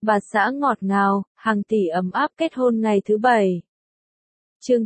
bà xã ngọt ngào, hàng tỷ ấm áp kết hôn ngày thứ 7. Chương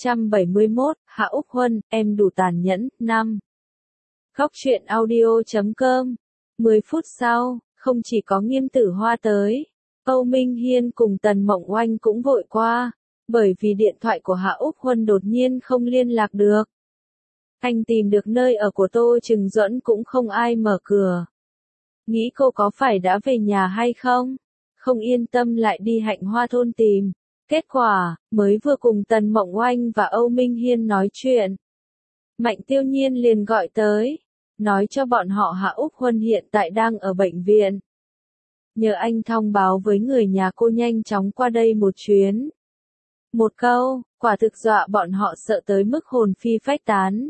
871, Hạ Úc Huân, em đủ tàn nhẫn, 5. Góc truyện audio.com. 10 phút sau, không chỉ có Nghiêm Tử Hoa tới, Âu Minh Hiên cùng Tần Mộng Oanh cũng vội qua, bởi vì điện thoại của Hạ Úc Huân đột nhiên không liên lạc được. Anh tìm được nơi ở của Tô Trừng Duẫn cũng không ai mở cửa. Nghĩ cô có phải đã về nhà hay không? Không yên tâm lại đi Hạnh Hoa thôn tìm. Kết quả, mới vừa cùng Tần Mộng Oanh và Âu Minh Hiên nói chuyện, Mạnh Tiêu Nhiên liền gọi tới, nói cho bọn họ Hạ Úc Huân hiện tại đang ở bệnh viện. Nhờ anh thông báo với người nhà cô nhanh chóng qua đây một chuyến. Một câu, quả thực dọa bọn họ sợ tới mức hồn phi phách tán.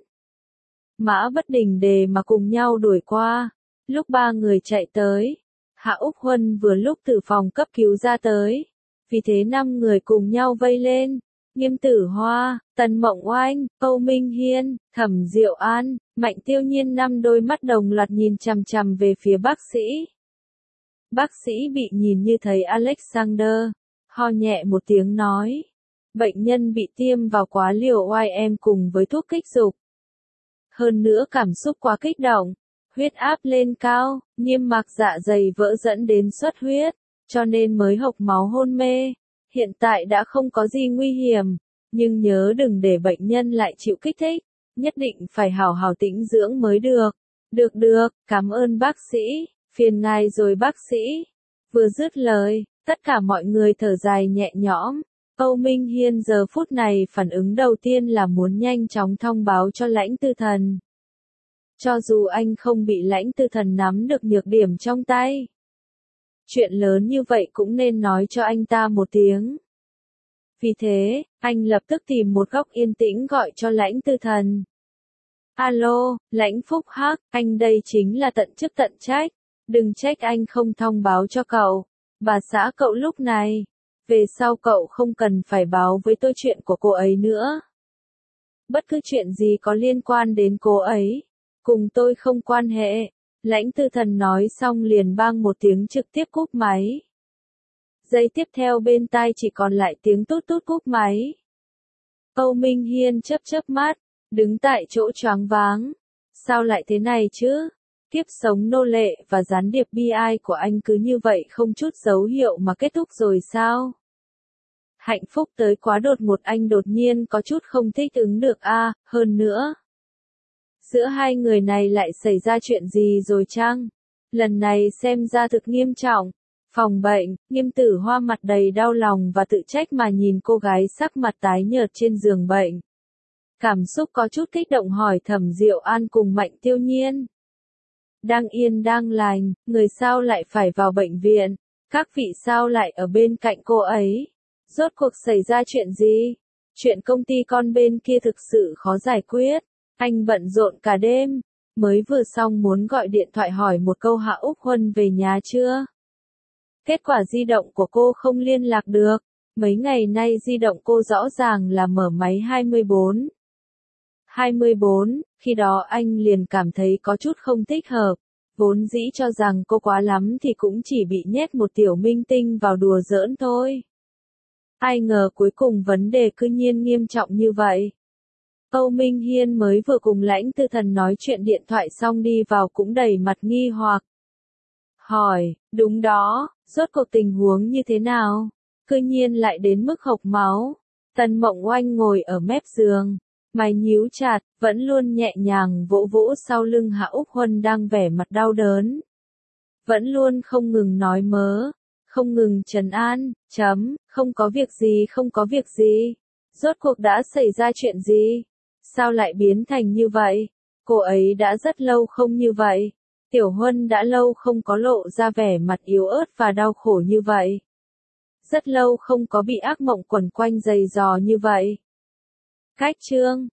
Mã bất đình đề mà cùng nhau đuổi qua. Lúc ba người chạy tới, Hạ Úc Huân vừa lúc từ phòng cấp cứu ra tới. Vì thế 5 người cùng nhau vây lên. Nghiêm Tử Hoa, Tần Mộng Oanh, Âu Minh Hiên, Thẩm Diệu An, Mạnh Tiêu Nhiên 5 đôi mắt đồng loạt nhìn chằm chằm về phía bác sĩ. Bác sĩ bị nhìn như thấy Alexander, ho nhẹ một tiếng nói. Bệnh nhân bị tiêm vào quá liều OIM cùng với thuốc kích dục. Hơn nữa cảm xúc quá kích động, huyết áp lên cao, niêm mạc dạ dày vỡ dẫn đến xuất huyết, cho nên mới hộc máu hôn mê. Hiện tại đã không có gì nguy hiểm, nhưng nhớ đừng để bệnh nhân lại chịu kích thích, nhất định phải hảo hảo tĩnh dưỡng mới được. Được, cảm ơn bác sĩ, phiền ngài rồi bác sĩ. Vừa dứt lời, tất cả mọi người thở dài nhẹ nhõm. Âu Minh Hiên giờ phút này phản ứng đầu tiên là muốn nhanh chóng thông báo cho Lãnh Tư Thần. Cho dù anh không bị Lãnh Tư Thần nắm được nhược điểm trong tay, chuyện lớn như vậy cũng nên nói cho anh ta một tiếng. Vì thế, anh lập tức tìm một góc yên tĩnh gọi cho Lãnh Tư Thần. Alo, Lãnh Phúc Hắc, anh đây chính là tận chức tận trách. Đừng trách anh không thông báo cho cậu. Bà xã cậu lúc này. Về sau cậu không cần phải báo với tôi chuyện của cô ấy nữa. Bất cứ chuyện gì có liên quan đến cô ấy, cùng tôi không quan hệ. Lãnh Tư Thần nói xong liền bang một tiếng trực tiếp cúp máy. Giây tiếp theo bên tai chỉ còn lại tiếng tút tút cúp máy. Âu Minh Hiên chớp mắt, đứng tại chỗ choáng váng. Sao lại thế này chứ? Kiếp sống nô lệ và gián điệp bi ai của anh cứ như vậy không chút dấu hiệu mà kết thúc rồi sao? Hạnh phúc tới quá đột ngột, anh đột nhiên có chút không thích ứng được hơn nữa. Giữa hai người này lại xảy ra chuyện gì rồi chăng? Lần này xem ra thực nghiêm trọng. Phòng bệnh, Nghiêm Tử Hoa mặt đầy đau lòng và tự trách mà nhìn cô gái sắc mặt tái nhợt trên giường bệnh. Cảm xúc có chút kích động hỏi Thẩm Diệu An cùng Mạnh Tiêu Nhiên. Đang yên đang lành, người sao lại phải vào bệnh viện? Các vị sao lại ở bên cạnh cô ấy? Rốt cuộc xảy ra chuyện gì? Chuyện công ty con bên kia thực sự khó giải quyết. Anh bận rộn cả đêm, mới vừa xong muốn gọi điện thoại hỏi một câu Hạ Úc Huân về nhà chưa? Kết quả di động của cô không liên lạc được. Mấy ngày nay di động cô rõ ràng là mở máy 24. Khi đó anh liền cảm thấy có chút không thích hợp. Vốn dĩ cho rằng cô quá lắm thì cũng chỉ bị nhét một tiểu minh tinh vào đùa giỡn thôi. Ai ngờ cuối cùng vấn đề cư nhiên nghiêm trọng như vậy. Âu Minh Hiên mới vừa cùng Lãnh Tư Thần nói chuyện điện thoại xong đi vào cũng đầy mặt nghi hoặc. Hỏi, đúng đó, rốt cuộc tình huống như thế nào? Cư nhiên lại đến mức hộc máu. Tần Mộng Oanh ngồi ở mép giường, mày nhíu chặt, vẫn luôn nhẹ nhàng vỗ vỗ sau lưng Hạ Úc Huân đang vẻ mặt đau đớn. Vẫn luôn không ngừng nói mớ, không ngừng trấn an, không có việc gì. Rốt cuộc đã xảy ra chuyện gì? Sao lại biến thành như vậy? Cô ấy đã rất lâu không như vậy. Tiểu Huân đã lâu không có lộ ra vẻ mặt yếu ớt và đau khổ như vậy. Rất lâu không có bị ác mộng quẩn quanh giày dò như vậy. Cách chương